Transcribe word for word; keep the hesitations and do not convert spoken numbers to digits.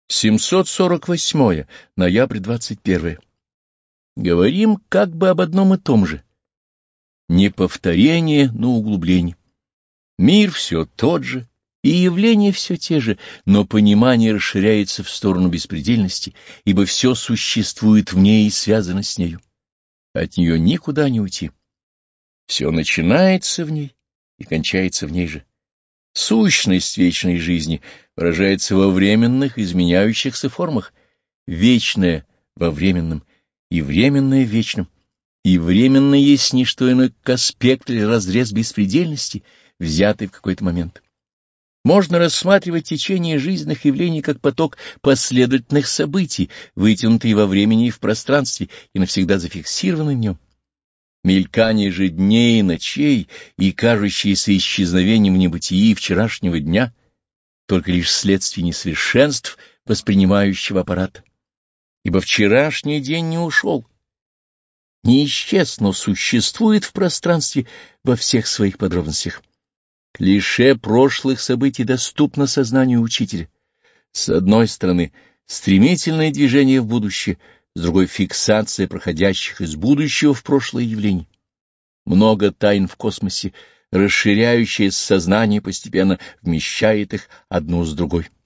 семьсот сорок восьмое. Ноябрь двадцать первое. Говорим как бы об одном и том же. Не повторение, но углубление. Мир все тот же, и явления все те же, но понимание расширяется в сторону беспредельности, ибо все существует в ней и связано с нею. От нее никуда не уйти. Все начинается в ней и кончается в ней же. Сущность вечной жизни выражается во временных, изменяющихся формах, вечное во временном и временное в вечном, и временное есть не что иное, как аспект или разрез беспредельности, взятый в какой-то момент. Можно рассматривать течение жизненных явлений как поток последовательных событий, вытянутые во времени и в пространстве и навсегда зафиксированный в нем. Мелькание же дней и ночей и кажущееся исчезновением в небытии вчерашнего дня только лишь следствие несовершенств воспринимающего аппарата. Ибо вчерашний день не ушел, не исчез, но существует в пространстве во всех своих подробностях. Клише прошлых событий доступно сознанию учителя. С одной стороны, стремительное движение в будущее, с другой — фиксация проходящих из будущего в прошлое явлений. Много тайн в космосе, расширяющееся сознание постепенно вмещает их одну с другой.